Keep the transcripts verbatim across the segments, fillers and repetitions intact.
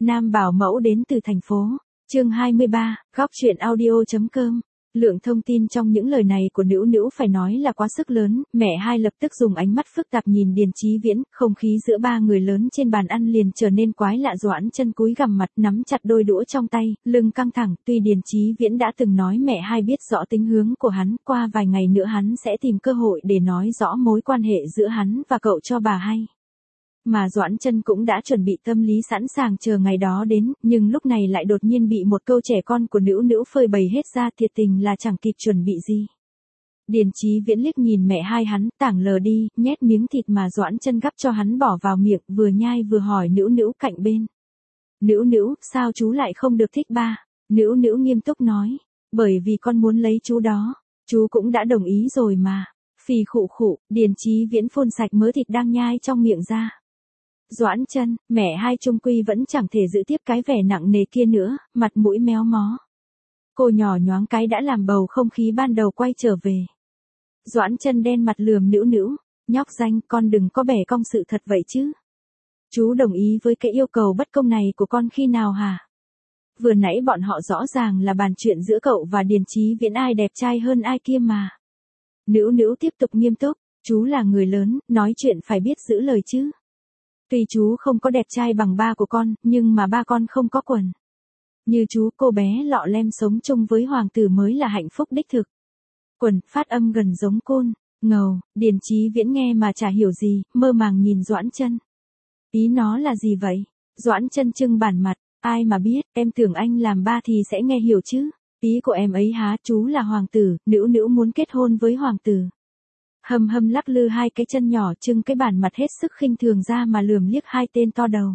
Nam bảo mẫu đến từ thành phố. Chương hai mươi ba, góc truyện audio.com. Lượng thông tin trong những lời này của Nữu Nữu phải nói là quá sức lớn, mẹ hai lập tức dùng ánh mắt phức tạp nhìn Điền Chí Viễn, không khí giữa ba người lớn trên bàn ăn liền trở nên quái lạ. Doãn Chân cúi gằm mặt, nắm chặt đôi đũa trong tay, lưng căng thẳng, tuy Điền Chí Viễn đã từng nói mẹ hai biết rõ tính hướng của hắn, qua vài ngày nữa hắn sẽ tìm cơ hội để nói rõ mối quan hệ giữa hắn và cậu cho bà hay. Mà Doãn Chân cũng đã chuẩn bị tâm lý sẵn sàng chờ ngày đó đến, nhưng lúc này lại đột nhiên bị một câu trẻ con của Nữu Nữu phơi bày hết ra, thiệt tình là chẳng kịp chuẩn bị gì. Điền Chí Viễn liếc nhìn mẹ hai hắn, tảng lờ đi, nhét miếng thịt mà Doãn Chân gắp cho hắn bỏ vào miệng, vừa nhai vừa hỏi Nữu Nữu cạnh bên. Nữu Nữu, sao chú lại không được thích ba? Nữu Nữu nghiêm túc nói, bởi vì con muốn lấy chú đó, chú cũng đã đồng ý rồi mà. Phì khụ khụ, Điền Chí Viễn phun sạch mớ thịt đang nhai trong miệng ra. Doãn Chân, mẹ hai chung quy vẫn chẳng thể giữ tiếp cái vẻ nặng nề kia nữa, mặt mũi méo mó. Cô nhỏ nhoáng cái đã làm bầu không khí ban đầu quay trở về. Doãn Chân đen mặt lườm Nữu Nữu, nhóc danh, con đừng có bẻ cong sự thật vậy chứ. Chú đồng ý với cái yêu cầu bất công này của con khi nào hả? Vừa nãy bọn họ rõ ràng là bàn chuyện giữa cậu và Điền Chí Viễn ai đẹp trai hơn ai kia mà. Nữu Nữu tiếp tục nghiêm túc, chú là người lớn, nói chuyện phải biết giữ lời chứ. Tuy chú không có đẹp trai bằng ba của con, nhưng mà ba con không có quần. Như chú, cô bé lọ lem sống chung với hoàng tử mới là hạnh phúc đích thực. Quần, phát âm gần giống côn, ngầu, Điền Chí Viễn nghe mà chả hiểu gì, mơ màng nhìn Doãn Chân. Ý nó là gì vậy? Doãn Chân trưng bản mặt, ai mà biết, em tưởng anh làm ba thì sẽ nghe hiểu chứ. Ý của em ấy há, chú là hoàng tử, Nữu Nữu muốn kết hôn với hoàng tử. Hầm hầm lắc lư hai cái chân nhỏ trưng cái bản mặt hết sức khinh thường ra mà lườm liếc hai tên to đầu.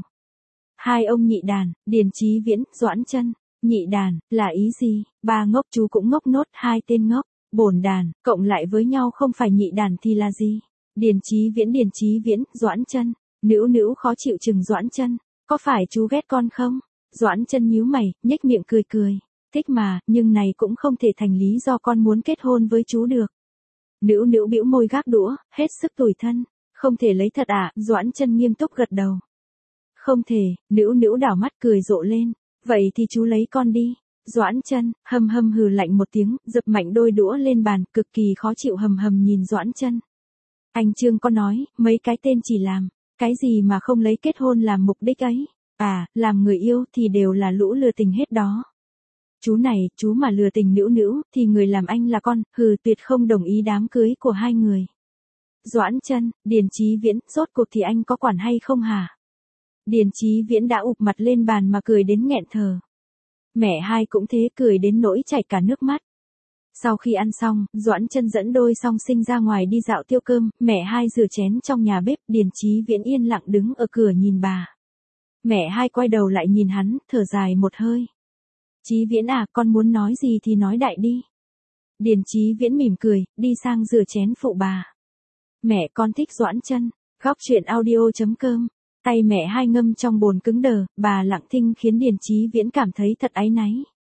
Hai ông nhị đàn, Điền Chí Viễn, Doãn Chân, nhị đàn, là ý gì? Ba ngốc chú cũng ngốc nốt, hai tên ngốc, bổn đàn, cộng lại với nhau không phải nhị đàn thì là gì? Điền Chí Viễn, Điền Chí Viễn, Doãn Chân, Nữu Nữu khó chịu chừng Doãn Chân, có phải chú ghét con không? Doãn Chân nhíu mày, nhếch miệng cười cười, thích mà, nhưng này cũng không thể thành lý do con muốn kết hôn với chú được. Nữu Nữu bĩu môi gác đũa, hết sức tủi thân, không thể lấy thật à? Doãn Chân nghiêm túc gật đầu. Không thể, Nữu Nữu đảo mắt cười rộ lên, vậy thì chú lấy con đi. Doãn Chân, hầm hầm hừ lạnh một tiếng, dập mạnh đôi đũa lên bàn, cực kỳ khó chịu hầm hầm nhìn Doãn Chân. Anh Trương có nói, mấy cái tên chỉ làm, cái gì mà không lấy kết hôn làm mục đích ấy, à, làm người yêu thì đều là lũ lừa tình hết đó. Chú này, chú mà lừa tình Nữu Nữu, thì người làm anh là con, hừ tuyệt không đồng ý đám cưới của hai người. Doãn Chân, Điền Chí Viễn, rốt cuộc thì anh có quản hay không hả? Điền Chí Viễn đã ụp mặt lên bàn mà cười đến nghẹn thở. Mẹ hai cũng thế, cười đến nỗi chảy cả nước mắt. Sau khi ăn xong, Doãn Chân dẫn đôi song sinh ra ngoài đi dạo tiêu cơm, mẹ hai rửa chén trong nhà bếp, Điền Chí Viễn yên lặng đứng ở cửa nhìn bà. Mẹ hai quay đầu lại nhìn hắn, thở dài một hơi. Chí Viễn à, con muốn nói gì thì nói đại đi. Điền Chí Viễn mỉm cười, đi sang rửa chén phụ bà. Mẹ con thích Doãn Chân, góc truyện audio.com. Tay mẹ hai ngâm trong bồn cứng đờ, bà lặng thinh khiến Điền Chí Viễn cảm thấy thật áy náy.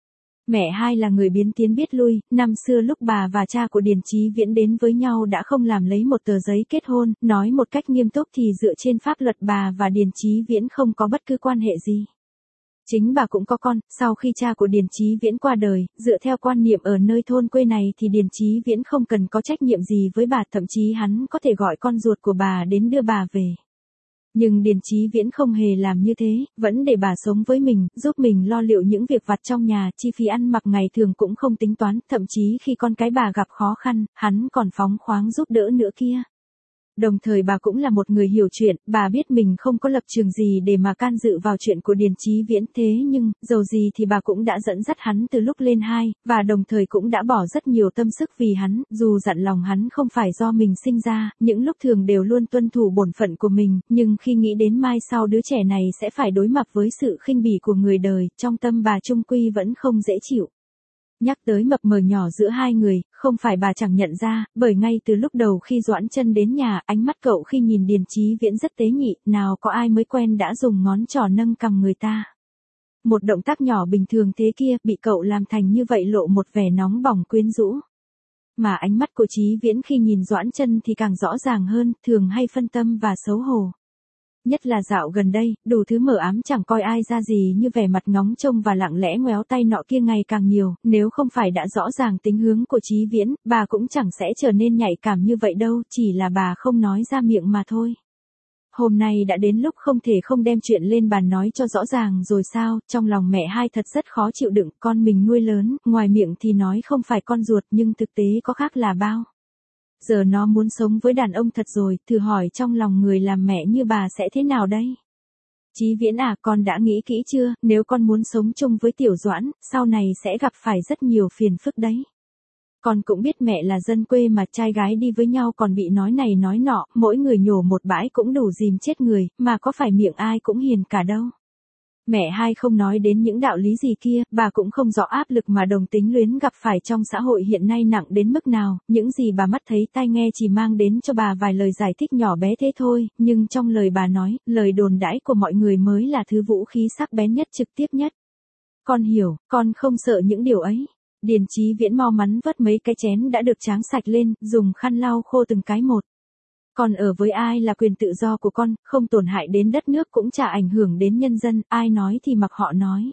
Mẹ hai là người biến tiến biết lui, năm xưa lúc bà và cha của Điền Chí Viễn đến với nhau đã không làm lấy một tờ giấy kết hôn, nói một cách nghiêm túc thì dựa trên pháp luật bà và Điền Chí Viễn không có bất cứ quan hệ gì. Chính bà cũng có con, sau khi cha của Điền Chí Viễn qua đời, dựa theo quan niệm ở nơi thôn quê này thì Điền Chí Viễn không cần có trách nhiệm gì với bà, thậm chí hắn có thể gọi con ruột của bà đến đưa bà về. Nhưng Điền Chí Viễn không hề làm như thế, vẫn để bà sống với mình, giúp mình lo liệu những việc vặt trong nhà, chi phí ăn mặc ngày thường cũng không tính toán, thậm chí khi con cái bà gặp khó khăn, hắn còn phóng khoáng giúp đỡ nữa kia. Đồng thời bà cũng là một người hiểu chuyện, bà biết mình không có lập trường gì để mà can dự vào chuyện của Điền Chí Viễn, thế nhưng, dầu gì thì bà cũng đã dẫn dắt hắn từ lúc lên hai, và đồng thời cũng đã bỏ rất nhiều tâm sức vì hắn, dù dặn lòng hắn không phải do mình sinh ra, những lúc thường đều luôn tuân thủ bổn phận của mình, nhưng khi nghĩ đến mai sau đứa trẻ này sẽ phải đối mặt với sự khinh bỉ của người đời, trong tâm bà chung quy vẫn không dễ chịu. Nhắc tới mập mờ nhỏ giữa hai người, không phải bà chẳng nhận ra, bởi ngay từ lúc đầu khi Doãn Chân đến nhà, ánh mắt cậu khi nhìn Điền Chí Viễn rất tế nhị, nào có ai mới quen đã dùng ngón trỏ nâng cằm người ta. Một động tác nhỏ bình thường thế kia, bị cậu làm thành như vậy lộ một vẻ nóng bỏng quyến rũ. Mà ánh mắt của Chí Viễn khi nhìn Doãn Chân thì càng rõ ràng hơn, thường hay phân tâm và xấu hổ. Nhất là dạo gần đây, đủ thứ mờ ám chẳng coi ai ra gì như vẻ mặt ngóng trông và lặng lẽ ngoéo tay nọ kia ngày càng nhiều, nếu không phải đã rõ ràng tính hướng của Chí Viễn, bà cũng chẳng sẽ trở nên nhạy cảm như vậy đâu, chỉ là bà không nói ra miệng mà thôi. Hôm nay đã đến lúc không thể không đem chuyện lên bàn nói cho rõ ràng rồi sao, trong lòng mẹ hai thật rất khó chịu đựng, con mình nuôi lớn, ngoài miệng thì nói không phải con ruột nhưng thực tế có khác là bao. Giờ nó muốn sống với đàn ông thật rồi, thử hỏi trong lòng người làm mẹ như bà sẽ thế nào đây? Chí Viễn à, con đã nghĩ kỹ chưa, nếu con muốn sống chung với Tiểu Doãn, sau này sẽ gặp phải rất nhiều phiền phức đấy. Con cũng biết mẹ là dân quê mà trai gái đi với nhau còn bị nói này nói nọ, mỗi người nhổ một bãi cũng đủ dìm chết người, mà có phải miệng ai cũng hiền cả đâu. Mẹ hai không nói đến những đạo lý gì kia, bà cũng không rõ áp lực mà đồng tính luyến gặp phải trong xã hội hiện nay nặng đến mức nào, những gì bà mắt thấy tai nghe chỉ mang đến cho bà vài lời giải thích nhỏ bé thế thôi, nhưng trong lời bà nói, lời đồn đãi của mọi người mới là thứ vũ khí sắc bén nhất trực tiếp nhất. Con hiểu, con không sợ những điều ấy. Điền Chí Viễn mau mắn vớt mấy cái chén đã được tráng sạch lên, dùng khăn lau khô từng cái một. Con ở với ai là quyền tự do của con, không tổn hại đến đất nước cũng chả ảnh hưởng đến nhân dân, ai nói thì mặc họ nói.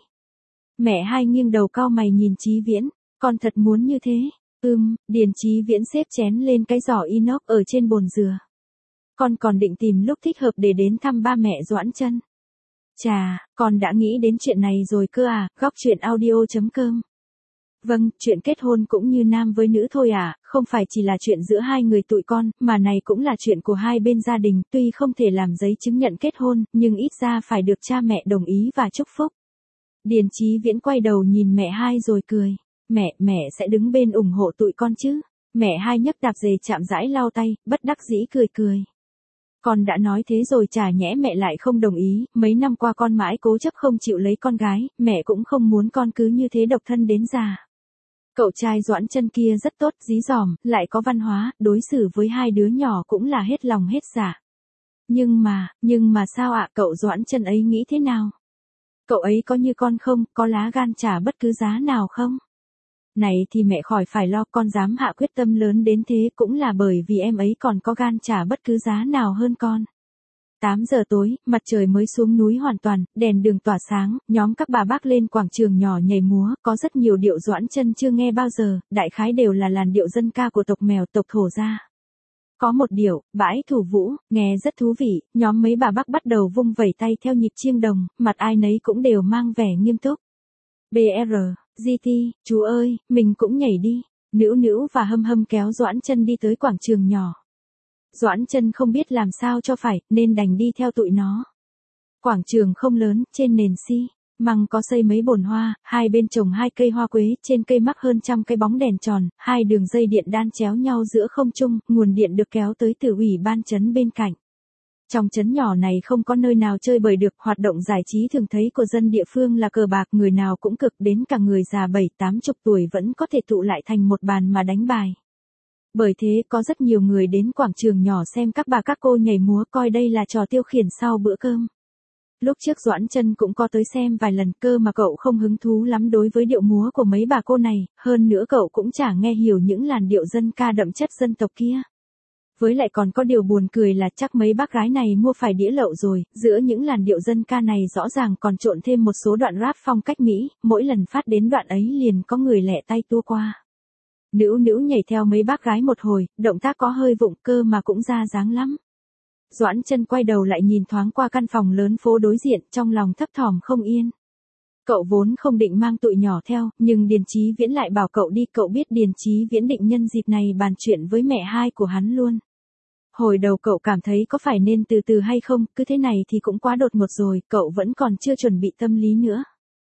Mẹ hai nghiêng đầu cau mày nhìn Chí Viễn, con thật muốn như thế. Ừm, Điền Chí Viễn xếp chén lên cái giỏ inox ở trên bồn dừa. Con còn định tìm lúc thích hợp để đến thăm ba mẹ Doãn Chân. Chà, con đã nghĩ đến chuyện này rồi cơ à, góc truyện audio chấm com. Vâng, chuyện kết hôn cũng như nam với nữ thôi à, không phải chỉ là chuyện giữa hai người tụi con, mà này cũng là chuyện của hai bên gia đình, tuy không thể làm giấy chứng nhận kết hôn, nhưng ít ra phải được cha mẹ đồng ý và chúc phúc. Điền Chí Viễn quay đầu nhìn mẹ hai rồi cười, mẹ, mẹ sẽ đứng bên ủng hộ tụi con chứ. Mẹ hai nhấc đạp dề chạm rãi lau tay, bất đắc dĩ cười cười. Con đã nói thế rồi chả nhẽ mẹ lại không đồng ý, mấy năm qua con mãi cố chấp không chịu lấy con gái, mẹ cũng không muốn con cứ như thế độc thân đến già. Cậu trai Doãn Chân kia rất tốt, dí dỏm, lại có văn hóa, đối xử với hai đứa nhỏ cũng là hết lòng hết dạ. Nhưng mà, nhưng mà sao ạ, cậu Doãn Chân ấy nghĩ thế nào? Cậu ấy có như con không, có lá gan trả bất cứ giá nào không? Này thì mẹ khỏi phải lo, con dám hạ quyết tâm lớn đến thế cũng là bởi vì em ấy còn có gan trả bất cứ giá nào hơn con. tám giờ tối, mặt trời mới xuống núi hoàn toàn, đèn đường tỏa sáng, nhóm các bà bác lên quảng trường nhỏ nhảy múa, có rất nhiều điệu Doãn Chân chưa nghe bao giờ, đại khái đều là làn điệu dân ca của tộc Mèo, tộc Thổ gia. Có một điệu, Bãi Thủ Vũ, nghe rất thú vị, nhóm mấy bà bác bắt đầu vung vẩy tay theo nhịp chiêng đồng, mặt ai nấy cũng đều mang vẻ nghiêm túc. bê rờ, giê tê, chú ơi, mình cũng nhảy đi. Nữu Nữu và Hâm Hâm kéo Doãn Chân đi tới quảng trường nhỏ. Doãn Chân không biết làm sao cho phải, nên đành đi theo tụi nó. Quảng trường không lớn, trên nền xi măng có xây mấy bồn hoa, hai bên trồng hai cây hoa quế, trên cây mắc hơn trăm cái bóng đèn tròn, hai đường dây điện đan chéo nhau giữa không trung, nguồn điện được kéo tới từ ủy ban trấn bên cạnh. Trong trấn nhỏ này không có nơi nào chơi bời được, hoạt động giải trí thường thấy của dân địa phương là cờ bạc, người nào cũng cực, đến cả người già bảy tám chục tuổi vẫn có thể tụ lại thành một bàn mà đánh bài. Bởi thế có rất nhiều người đến quảng trường nhỏ xem các bà các cô nhảy múa, coi đây là trò tiêu khiển sau bữa cơm. Lúc trước Doãn Chân cũng có tới xem vài lần, cơ mà cậu không hứng thú lắm đối với điệu múa của mấy bà cô này, hơn nữa cậu cũng chả nghe hiểu những làn điệu dân ca đậm chất dân tộc kia. Với lại còn có điều buồn cười là chắc mấy bác gái này mua phải đĩa lậu rồi, giữa những làn điệu dân ca này rõ ràng còn trộn thêm một số đoạn rap phong cách Mỹ, mỗi lần phát đến đoạn ấy liền có người lẹ tay tua qua. Nữu Nữu nhảy theo mấy bác gái một hồi, động tác có hơi vụng, cơ mà cũng ra dáng lắm. Doãn Chân quay đầu lại nhìn thoáng qua căn phòng lớn phố đối diện, trong lòng thấp thỏm không yên. Cậu vốn không định mang tụi nhỏ theo, nhưng Điền Chí Viễn lại bảo cậu đi, cậu biết Điền Chí Viễn định nhân dịp này bàn chuyện với mẹ hai của hắn luôn. Hồi đầu cậu cảm thấy có phải nên từ từ hay không, cứ thế này thì cũng quá đột ngột rồi, cậu vẫn còn chưa chuẩn bị tâm lý nữa.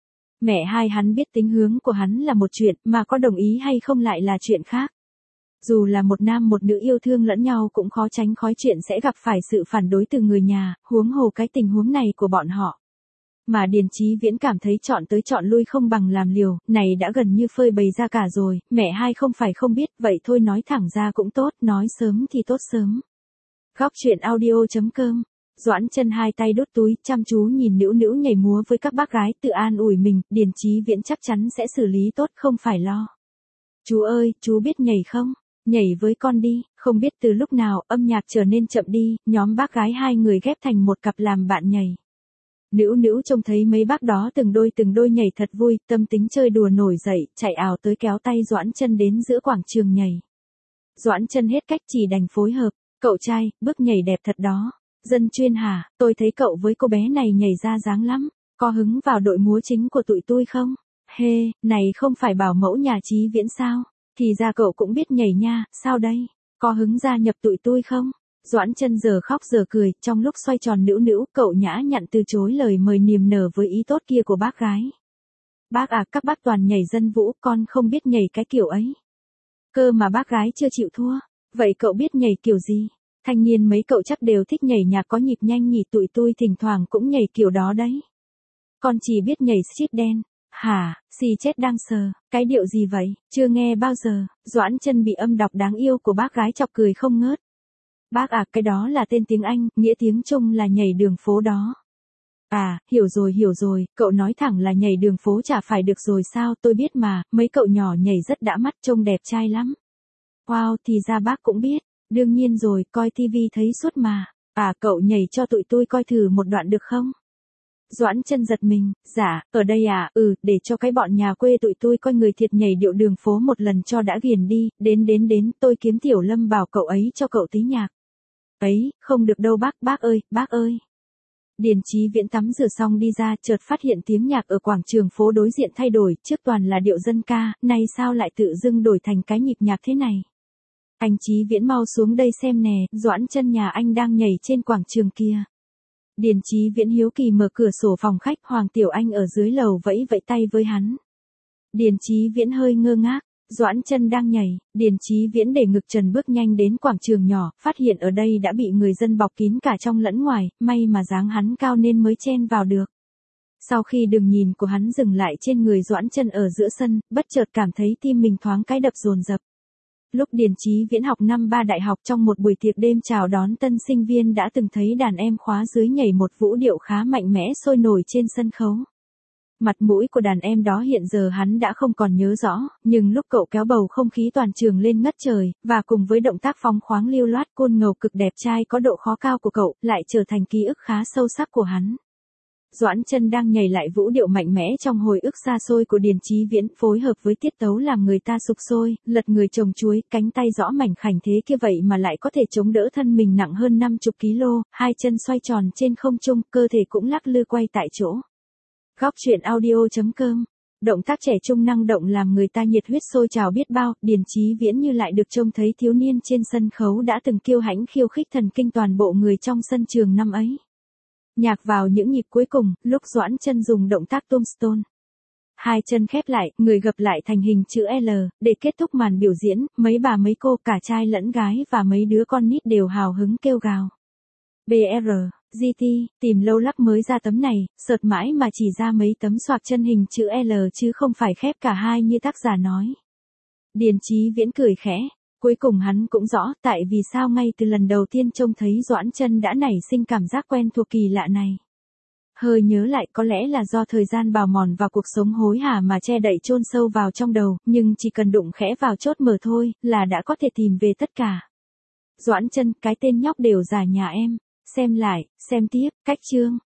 Mẹ hai hắn biết tính hướng của hắn là một chuyện, mà có đồng ý hay không lại là chuyện khác. Dù là một nam một nữ yêu thương lẫn nhau cũng khó tránh khỏi chuyện sẽ gặp phải sự phản đối từ người nhà, huống hồ cái tình huống này của bọn họ. Mà Điền Chí Viễn cảm thấy chọn tới chọn lui không bằng làm liều, này đã gần như phơi bày ra cả rồi, mẹ hai không phải không biết, vậy thôi nói thẳng ra cũng tốt, nói sớm thì tốt sớm. Góc truyện audio chấm com. Doãn Chân hai tay đút túi, chăm chú nhìn Nữu Nữu nhảy múa với các bác gái, tự an ủi mình, Điền Chí Viễn chắc chắn sẽ xử lý tốt, không phải lo. Chú ơi, chú biết nhảy không? Nhảy với con đi, không biết từ lúc nào âm nhạc trở nên chậm đi, nhóm bác gái hai người ghép thành một cặp làm bạn nhảy. Nữu Nữu trông thấy mấy bác đó từng đôi từng đôi nhảy thật vui, tâm tính chơi đùa nổi dậy, chạy ào tới kéo tay Doãn Chân đến giữa quảng trường nhảy. Doãn Chân hết cách chỉ đành phối hợp, cậu trai, bước nhảy đẹp thật đó. Dân chuyên hả, tôi thấy cậu với cô bé này nhảy ra dáng lắm, có hứng vào đội múa chính của tụi tôi không? Hê, này không phải bảo mẫu nhà Chí Viễn sao? Thì ra cậu cũng biết nhảy nha, sao đây? Có hứng gia nhập tụi tôi không? Doãn Chân giờ khóc giờ cười, trong lúc xoay tròn Nữu Nữu, cậu nhã nhặn từ chối lời mời niềm nở với ý tốt kia của bác gái. Bác à, các bác toàn nhảy dân vũ, con không biết nhảy cái kiểu ấy. Cơ mà bác gái chưa chịu thua. Vậy cậu biết nhảy kiểu gì? Thanh niên mấy cậu chắc đều thích nhảy nhạc có nhịp nhanh nhỉ, tụi tôi thỉnh thoảng cũng nhảy kiểu đó đấy. Con chỉ biết nhảy street dance. Hả, xì chết đang sờ, cái điệu gì vậy, chưa nghe bao giờ. Doãn Chân bị âm đọc đáng yêu của bác gái chọc cười không ngớt. Bác à, cái đó là tên tiếng Anh, nghĩa tiếng Trung là nhảy đường phố đó. À, hiểu rồi hiểu rồi, cậu nói thẳng là nhảy đường phố chả phải được rồi sao, tôi biết mà, mấy cậu nhỏ nhảy rất đã mắt, trông đẹp trai lắm. Wow, thì ra bác cũng biết, đương nhiên rồi, coi tivi thấy suốt mà. À, cậu nhảy cho tụi tôi coi thử một đoạn được không? Doãn Chân giật mình, dạ, ở đây à, ừ, để cho cái bọn nhà quê tụi tôi coi người thiệt nhảy điệu đường phố một lần cho đã ghiền đi, đến đến đến, tôi kiếm Tiểu Lâm bảo cậu ấy cho cậu tí nhạc. Ấy, không được đâu bác, bác ơi, bác ơi. Điền Chí Viễn tắm rửa xong đi ra, chợt phát hiện tiếng nhạc ở quảng trường phố đối diện thay đổi, trước toàn là điệu dân ca, nay sao lại tự dưng đổi thành cái nhịp nhạc thế này. Anh Chí Viễn mau xuống đây xem nè, Doãn Chân nhà anh đang nhảy trên quảng trường kia. Điền Chí Viễn hiếu kỳ mở cửa sổ phòng khách, Hoàng Tiểu Anh ở dưới lầu vẫy vẫy tay với hắn. Điền Chí Viễn hơi ngơ ngác, Doãn Chân đang nhảy, Điền Chí Viễn để ngực trần bước nhanh đến quảng trường nhỏ, phát hiện ở đây đã bị người dân bọc kín cả trong lẫn ngoài, may mà dáng hắn cao nên mới chen vào được. Sau khi đường nhìn của hắn dừng lại trên người Doãn Chân ở giữa sân, bất chợt cảm thấy tim mình thoáng cái đập dồn dập. Lúc Điền Chí Viễn học năm ba đại học, trong một buổi tiệc đêm chào đón tân sinh viên đã từng thấy đàn em khóa dưới nhảy một vũ điệu khá mạnh mẽ sôi nổi trên sân khấu. Mặt mũi của đàn em đó hiện giờ hắn đã không còn nhớ rõ, nhưng lúc cậu kéo bầu không khí toàn trường lên ngất trời, và cùng với động tác phóng khoáng lưu loát côn ngầu cực đẹp trai có độ khó cao của cậu, lại trở thành ký ức khá sâu sắc của hắn. Doãn Chân đang nhảy lại vũ điệu mạnh mẽ trong hồi ức xa xôi của Điền Chí Viễn, phối hợp với tiết tấu làm người ta sục sôi, lật người trồng chuối, cánh tay rõ mảnh khảnh thế kia vậy mà lại có thể chống đỡ thân mình nặng hơn năm mươi ki lô gam, hai chân xoay tròn trên không trung, cơ thể cũng lắc lư quay tại chỗ. Góc truyện audio chấm com. Động tác trẻ trung năng động làm người ta nhiệt huyết sôi trào biết bao, Điền Chí Viễn như lại được trông thấy thiếu niên trên sân khấu đã từng kiêu hãnh khiêu khích thần kinh toàn bộ người trong sân trường năm ấy. Nhạc vào những nhịp cuối cùng, lúc Doãn Chân dùng động tác tombstone. Hai chân khép lại, người gập lại thành hình chữ L, để kết thúc màn biểu diễn, mấy bà mấy cô cả trai lẫn gái và mấy đứa con nít đều hào hứng kêu gào. bê rờ, giê tê, tìm lâu lắc mới ra tấm này, sợt mãi mà chỉ ra mấy tấm xoạc chân hình chữ L chứ không phải khép cả hai như tác giả nói. Điền Chí Viễn cười khẽ. Cuối cùng hắn cũng rõ tại vì sao ngay từ lần đầu tiên trông thấy Doãn Chân đã nảy sinh cảm giác quen thuộc kỳ lạ này. Hơi nhớ lại có lẽ là do thời gian bào mòn và cuộc sống hối hả mà che đậy chôn sâu vào trong đầu, nhưng chỉ cần đụng khẽ vào chốt mở thôi là đã có thể tìm về tất cả. Doãn Chân, cái tên nhóc đều giả nhà em. Xem lại, xem tiếp, cách chương.